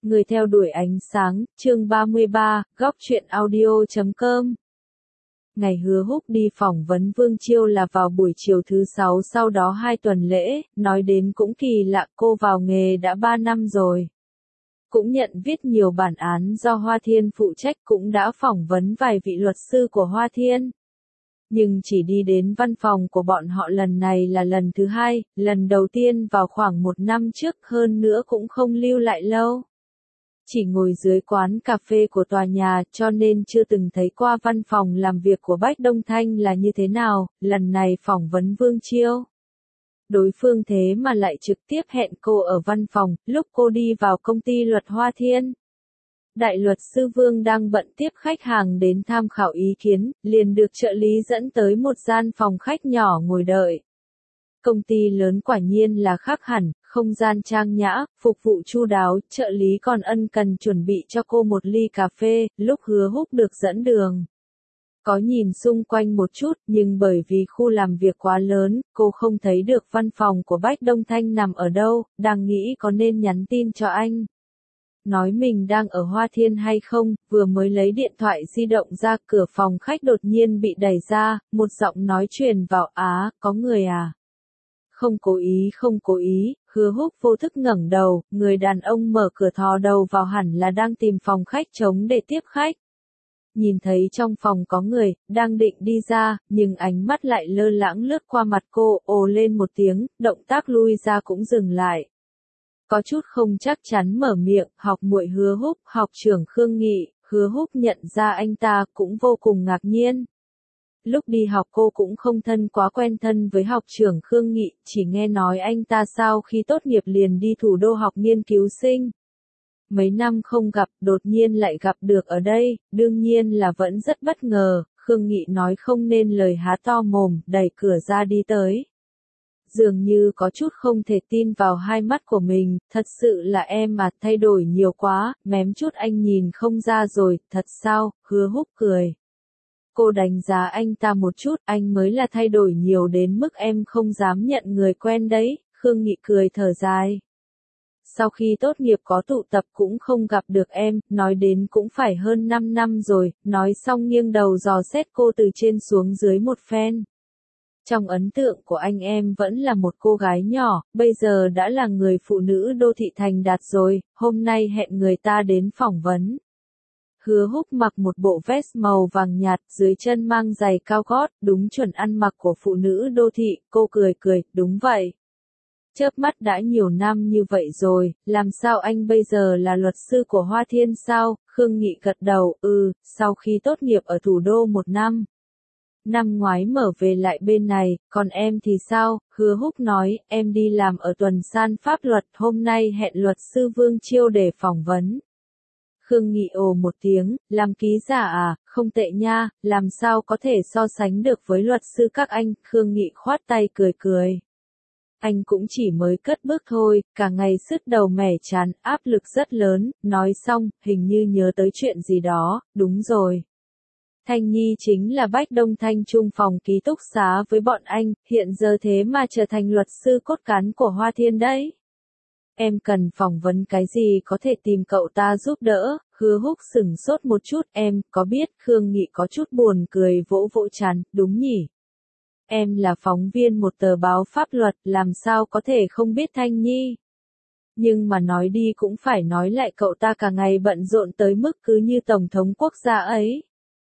Người theo đuổi ánh sáng, chương 33, góc truyện audio.com. Ngày Hứa Húc đi phỏng vấn Vương Chiêu là vào buổi chiều thứ 6 sau đó 2 tuần lễ, nói đến cũng kỳ lạ, cô vào nghề đã 3 năm rồi. Cũng nhận viết nhiều bản án do Hoa Thiên phụ trách, cũng đã phỏng vấn vài vị luật sư của Hoa Thiên. Nhưng chỉ đi đến văn phòng của bọn họ lần này là lần thứ 2, lần đầu tiên vào khoảng 1 năm trước, hơn nữa cũng không lưu lại lâu. Chỉ ngồi dưới quán cà phê của tòa nhà, cho nên chưa từng thấy qua văn phòng làm việc của Bách Đông Thanh là như thế nào. Lần này phỏng vấn Vương Chiêu, đối phương thế mà lại trực tiếp hẹn cô ở văn phòng, lúc cô đi vào công ty luật Hoa Thiên. Đại luật sư Vương đang bận tiếp khách hàng đến tham khảo ý kiến, liền được trợ lý dẫn tới một gian phòng khách nhỏ ngồi đợi. Công ty lớn quả nhiên là khác hẳn, không gian trang nhã, phục vụ chu đáo, trợ lý còn ân cần chuẩn bị cho cô một ly cà phê, lúc Hứa Húc được dẫn đường. Có nhìn xung quanh một chút, nhưng bởi vì khu làm việc quá lớn, cô không thấy được văn phòng của Bách Đông Thanh nằm ở đâu, đang nghĩ có nên nhắn tin cho anh. Nói mình đang ở Hoa Thiên hay không, vừa mới lấy điện thoại di động ra, cửa phòng khách đột nhiên bị đẩy ra, một giọng nói truyền vào, có người à? Không cố ý, Hứa Húc vô thức ngẩng đầu, người đàn ông mở cửa thò đầu vào hẳn là đang tìm phòng khách trống để tiếp khách. Nhìn thấy trong phòng có người, đang định đi ra, nhưng ánh mắt lại lơ lãng lướt qua mặt cô, ồ lên một tiếng, động tác lui ra cũng dừng lại. Có chút không chắc chắn mở miệng, học muội Hứa Húc, học trưởng Khương Nghị. Hứa Húc nhận ra anh ta cũng vô cùng ngạc nhiên. Lúc đi học cô cũng không quá quen thân với học trưởng Khương Nghị, chỉ nghe nói anh ta sau khi tốt nghiệp liền đi thủ đô học nghiên cứu sinh. Mấy năm không gặp, đột nhiên lại gặp được ở đây, đương nhiên là vẫn rất bất ngờ. Khương Nghị nói không nên lời, há to mồm, đẩy cửa ra đi tới. Dường như có chút không thể tin vào hai mắt của mình, thật sự là em mà, thay đổi nhiều quá, mém chút anh nhìn không ra rồi, thật sao? Hứa Húc cười. Cô đánh giá anh ta một chút, anh mới là thay đổi nhiều đến mức em không dám nhận người quen đấy. Khương Nghị cười thở dài. Sau khi tốt nghiệp có tụ tập cũng không gặp được em, nói đến cũng phải hơn 5 năm rồi, nói xong nghiêng đầu dò xét cô từ trên xuống dưới một phen. Trong ấn tượng của anh em vẫn là một cô gái nhỏ, bây giờ đã là người phụ nữ đô thị thành đạt rồi, hôm nay hẹn người ta đến phỏng vấn. Hứa Húc mặc một bộ vest màu vàng nhạt, dưới chân mang giày cao gót, đúng chuẩn ăn mặc của phụ nữ đô thị, cô cười, đúng vậy. Chớp mắt đã nhiều năm như vậy rồi, làm sao anh bây giờ là luật sư của Hoa Thiên sao? Khương Nghị gật đầu, sau khi tốt nghiệp ở thủ đô 1 năm. Năm ngoái mở về lại bên này, còn em thì sao? Hứa Húc nói, em đi làm ở tuần san pháp luật, hôm nay hẹn luật sư Vương Chiêu để phỏng vấn. Khương Nghị ồ một tiếng, làm ký giả à, không tệ nha, làm sao có thể so sánh được với luật sư các anh? Khương Nghị khoát tay cười. Anh cũng chỉ mới cất bước thôi, cả ngày sứt đầu mẻ chán, áp lực rất lớn. Nói xong, hình như nhớ tới chuyện gì đó, đúng rồi. Thanh Nhi chính là Bách Đông Thanh chung phòng ký túc xá với bọn anh, hiện giờ thế mà trở thành luật sư cốt cán của Hoa Thiên đấy. Em cần phỏng vấn cái gì có thể tìm cậu ta giúp đỡ? Hứa Húc sửng sốt một chút, em có biết? Khương Nghị có chút buồn cười, vỗ trán, đúng nhỉ? Em là phóng viên một tờ báo pháp luật, làm sao có thể không biết Thanh Nhi? Nhưng mà nói đi cũng phải nói lại, cậu ta cả ngày bận rộn tới mức cứ như tổng thống quốc gia ấy.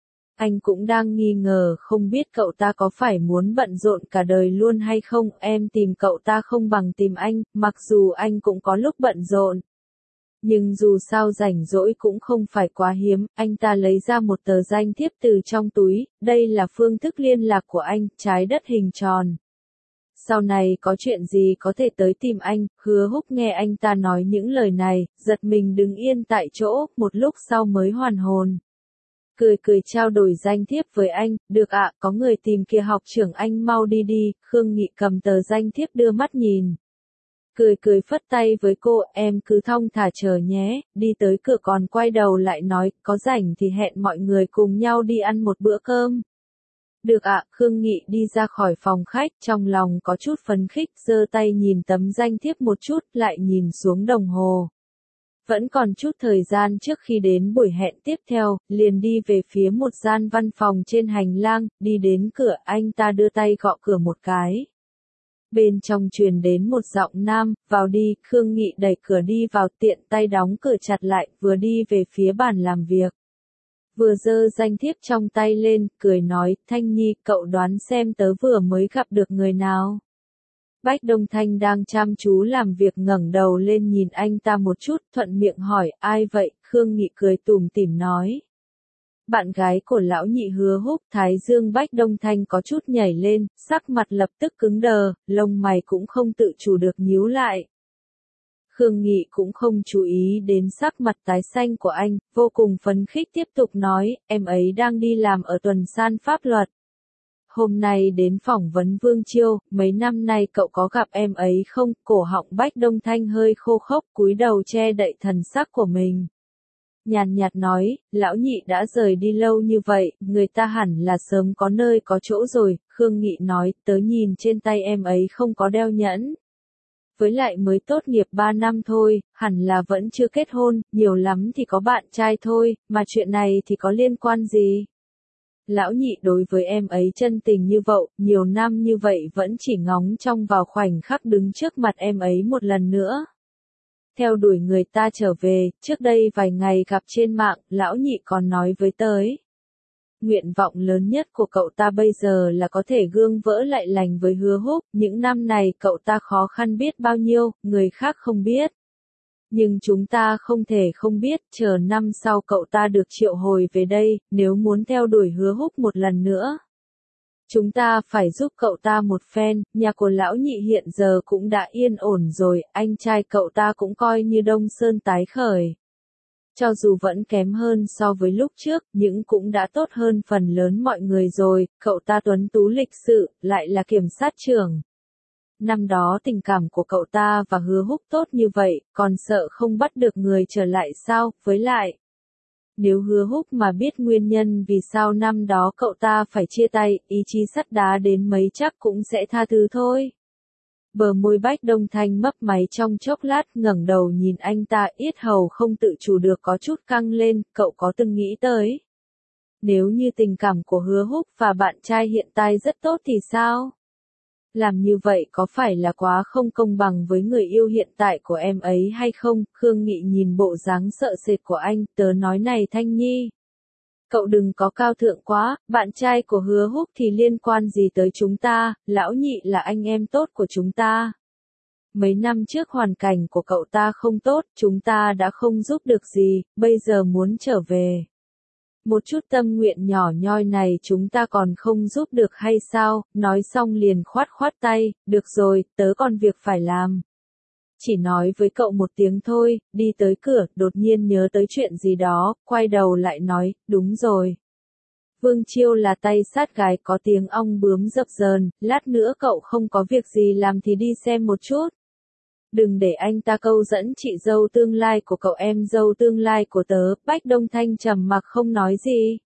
Anh cũng đang nghi ngờ, không biết cậu ta có phải muốn bận rộn cả đời luôn hay không. Em tìm cậu ta không bằng tìm anh, mặc dù anh cũng có lúc bận rộn. Nhưng dù sao rảnh rỗi cũng không phải quá hiếm. Anh ta lấy ra một tờ danh thiếp từ trong túi, đây là phương thức liên lạc của anh, trái đất hình tròn. Sau này có chuyện gì có thể tới tìm anh. Hứa Húc nghe anh ta nói những lời này, giật mình đứng yên tại chỗ, một lúc sau mới hoàn hồn. Cười trao đổi danh thiếp với anh, được ạ, có người tìm kìa, học trưởng anh mau đi. Khương Nghị cầm tờ danh thiếp đưa mắt nhìn. Cười phất tay với cô, em cứ thong thả chờ nhé, đi tới cửa còn quay đầu lại nói, có rảnh thì hẹn mọi người cùng nhau đi ăn một bữa cơm. Được ạ, Khương Nghị đi ra khỏi phòng khách, trong lòng có chút phấn khích, giơ tay nhìn tấm danh thiếp một chút, lại nhìn xuống đồng hồ. Vẫn còn chút thời gian trước khi đến buổi hẹn tiếp theo, liền đi về phía một gian văn phòng trên hành lang, đi đến cửa anh ta đưa tay gõ cửa một cái. Bên trong truyền đến một giọng nam, vào đi, Khương Nghị đẩy cửa đi vào tiện tay đóng cửa chặt lại, vừa đi về phía bàn làm việc. Vừa giơ danh thiếp trong tay lên, cười nói, Thanh Nhi, cậu đoán xem tớ vừa mới gặp được người nào. Bách Đông Thanh đang chăm chú làm việc ngẩng đầu lên nhìn anh ta một chút, thuận miệng hỏi, ai vậy, Khương Nghị cười tủm tỉm nói. Bạn gái của lão nhị Hứa Húc. Thái dương Bách Đông Thanh có chút nhảy lên, sắc mặt lập tức cứng đờ, lông mày cũng không tự chủ được nhíu lại. Khương Nghị cũng không chú ý đến sắc mặt tái xanh của anh, vô cùng phấn khích tiếp tục nói, em ấy đang đi làm ở tuần san pháp luật. Hôm nay đến phỏng vấn Vương Chiêu, mấy năm nay cậu có gặp em ấy không? Cổ họng Bách Đông Thanh hơi khô khốc, cúi đầu che đậy thần sắc của mình. Nhàn nhạt nói, lão nhị đã rời đi lâu như vậy, người ta hẳn là sớm có nơi có chỗ rồi. Khương Nghị nói, tớ nhìn trên tay em ấy không có đeo nhẫn. Với lại mới tốt nghiệp 3 năm thôi, hẳn là vẫn chưa kết hôn, nhiều lắm thì có bạn trai thôi, mà chuyện này thì có liên quan gì? Lão nhị đối với em ấy chân tình như vậy, nhiều năm như vậy vẫn chỉ ngóng trông vào khoảnh khắc đứng trước mặt em ấy một lần nữa. Theo đuổi người ta trở về, trước đây vài ngày gặp trên mạng, lão nhị còn nói với tới. Nguyện vọng lớn nhất của cậu ta bây giờ là có thể gương vỡ lại lành với Hứa Húc, những năm này cậu ta khó khăn biết bao nhiêu, người khác không biết. Nhưng chúng ta không thể không biết, chờ năm sau cậu ta được triệu hồi về đây, nếu muốn theo đuổi Hứa Húc một lần nữa. Chúng ta phải giúp cậu ta một phen, nhà của lão nhị hiện giờ cũng đã yên ổn rồi, anh trai cậu ta cũng coi như Đông Sơn tái khởi. Cho dù vẫn kém hơn so với lúc trước, nhưng cũng đã tốt hơn phần lớn mọi người rồi, cậu ta tuấn tú lịch sự, lại là kiểm sát trưởng. Năm đó tình cảm của cậu ta và Hứa Húc tốt như vậy, còn sợ không bắt được người trở lại sao, với lại. Nếu Hứa Húc mà biết nguyên nhân vì sao năm đó cậu ta phải chia tay, ý chí sắt đá đến mấy chắc cũng sẽ tha thứ thôi. Bờ môi Bách Đông Thanh mấp máy trong chốc lát, ngẩng đầu nhìn anh ta, yết hầu không tự chủ được có chút căng lên, cậu có từng nghĩ tới. Nếu như tình cảm của Hứa Húc và bạn trai hiện tại rất tốt thì sao? Làm như vậy có phải là quá không công bằng với người yêu hiện tại của em ấy hay không? Khương Nghị nhìn bộ dáng sợ sệt của anh, tớ nói này Thanh Nhi. Cậu đừng có cao thượng quá, bạn trai của Hứa Húc thì liên quan gì tới chúng ta, lão nhị là anh em tốt của chúng ta. Mấy năm trước hoàn cảnh của cậu ta không tốt, chúng ta đã không giúp được gì, bây giờ muốn trở về. Một chút tâm nguyện nhỏ nhoi này chúng ta còn không giúp được hay sao, nói xong liền khoát khoát tay, được rồi, tớ còn việc phải làm. Chỉ nói với cậu một tiếng thôi, đi tới cửa, đột nhiên nhớ tới chuyện gì đó, quay đầu lại nói, đúng rồi. Vương Chiêu là tay sát gái có tiếng ong bướm dập dờn, lát nữa cậu không có việc gì làm thì đi xem một chút. Đừng để anh ta câu dẫn chị dâu tương lai của cậu em dâu tương lai của tớ, Bách Đông Thanh trầm mặc không nói gì.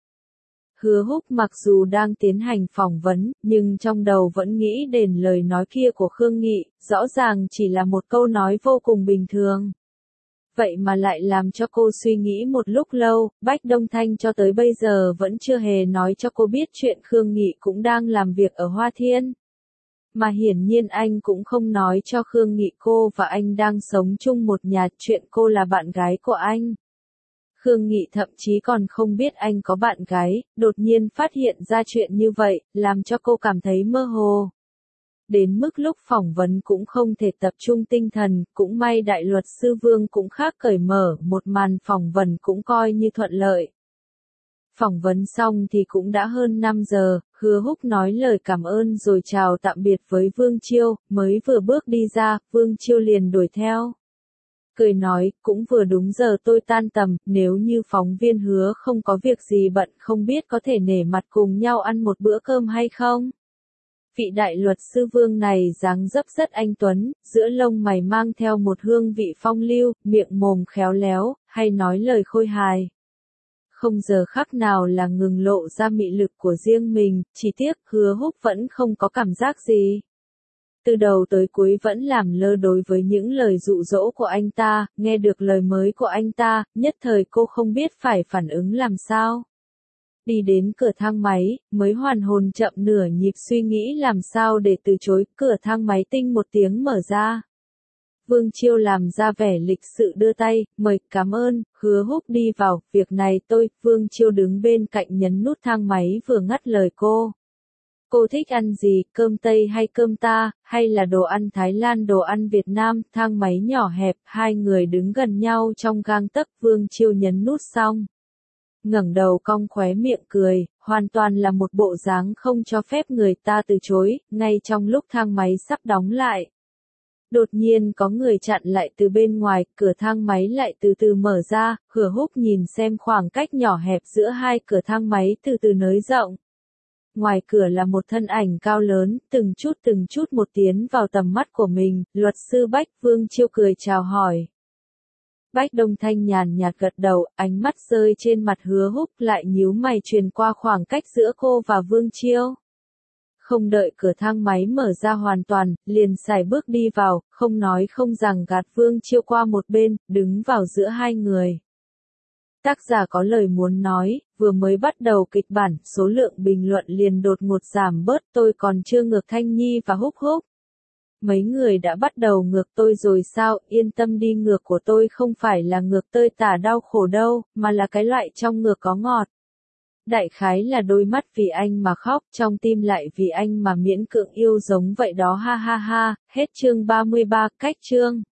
Hứa Húc mặc dù đang tiến hành phỏng vấn, nhưng trong đầu vẫn nghĩ đến lời nói kia của Khương Nghị, rõ ràng chỉ là một câu nói vô cùng bình thường. Vậy mà lại làm cho cô suy nghĩ một lúc lâu, Bách Đông Thanh cho tới bây giờ vẫn chưa hề nói cho cô biết chuyện Khương Nghị cũng đang làm việc ở Hoa Thiên. Mà hiển nhiên anh cũng không nói cho Khương Nghị cô và anh đang sống chung một nhà, chuyện cô là bạn gái của anh. Khương Nghị thậm chí còn không biết anh có bạn gái, đột nhiên phát hiện ra chuyện như vậy, làm cho cô cảm thấy mơ hồ. Đến mức lúc phỏng vấn cũng không thể tập trung tinh thần, cũng may đại luật sư Vương cũng khác cởi mở, một màn phỏng vấn cũng coi như thuận lợi. Phỏng vấn xong thì cũng đã hơn 5 giờ, Hứa Húc nói lời cảm ơn rồi chào tạm biệt với Vương Chiêu, mới vừa bước đi ra, Vương Chiêu liền đuổi theo. Cười nói, cũng vừa đúng giờ tôi tan tầm, nếu như phóng viên Hứa không có việc gì bận không biết có thể nể mặt cùng nhau ăn một bữa cơm hay không? Vị đại luật sư Vương này dáng dấp rất anh tuấn, giữa lông mày mang theo một hương vị phong lưu, miệng mồm khéo léo, hay nói lời khôi hài. Không giờ khắc nào là ngừng lộ ra mị lực của riêng mình, chỉ tiếc Hứa Húc vẫn không có cảm giác gì. từ đầu tới cuối vẫn làm lơ đối với những lời dụ dỗ của anh ta, nghe được lời mới của anh ta, nhất thời cô không biết phải phản ứng làm sao. Đi đến cửa thang máy, mới hoàn hồn chậm nửa nhịp suy nghĩ làm sao để từ chối, cửa thang máy tinh một tiếng mở ra. Vương Chiêu làm ra vẻ lịch sự đưa tay, mời, cảm ơn, Hứa Húc đi vào, việc này tôi, Vương Chiêu đứng bên cạnh nhấn nút thang máy vừa ngắt lời cô. Cô thích ăn gì, cơm Tây hay cơm ta, hay là đồ ăn Thái Lan đồ ăn Việt Nam, thang máy nhỏ hẹp, hai người đứng gần nhau trong gang tấc, Vương Chiêu nhấn nút xong. Ngẩng đầu cong khóe miệng cười, hoàn toàn là một bộ dáng không cho phép người ta từ chối, ngay trong lúc thang máy sắp đóng lại. Đột nhiên có người chặn lại từ bên ngoài, cửa thang máy lại từ từ mở ra, Hứa Húc nhìn xem khoảng cách nhỏ hẹp giữa hai cửa thang máy từ từ nới rộng. Ngoài cửa là một thân ảnh cao lớn, từng chút một tiến vào tầm mắt của mình, luật sư Bách. Vương Chiêu cười chào hỏi. Bách Đông Thanh nhàn nhạt gật đầu, ánh mắt rơi trên mặt Hứa Húc lại nhíu mày truyền qua khoảng cách giữa cô và Vương Chiêu. Không đợi cửa thang máy mở ra hoàn toàn, liền sải bước đi vào, không nói không rằng gạt Vương Chiêu qua một bên, đứng vào giữa hai người. Tác giả có lời muốn nói, vừa mới bắt đầu kịch bản, số lượng bình luận liền đột ngột giảm bớt, tôi còn chưa ngược Thanh Nhi và Húc Húc. Mấy người đã bắt đầu ngược tôi rồi sao, yên tâm đi, ngược của tôi không phải là ngược tơi tả đau khổ đâu, mà là cái loại trong ngược có ngọt. Đại khái là đôi mắt vì anh mà khóc, trong tim lại vì anh mà miễn cưỡng yêu giống vậy đó, ha ha ha. Hết chương 33, cách chương.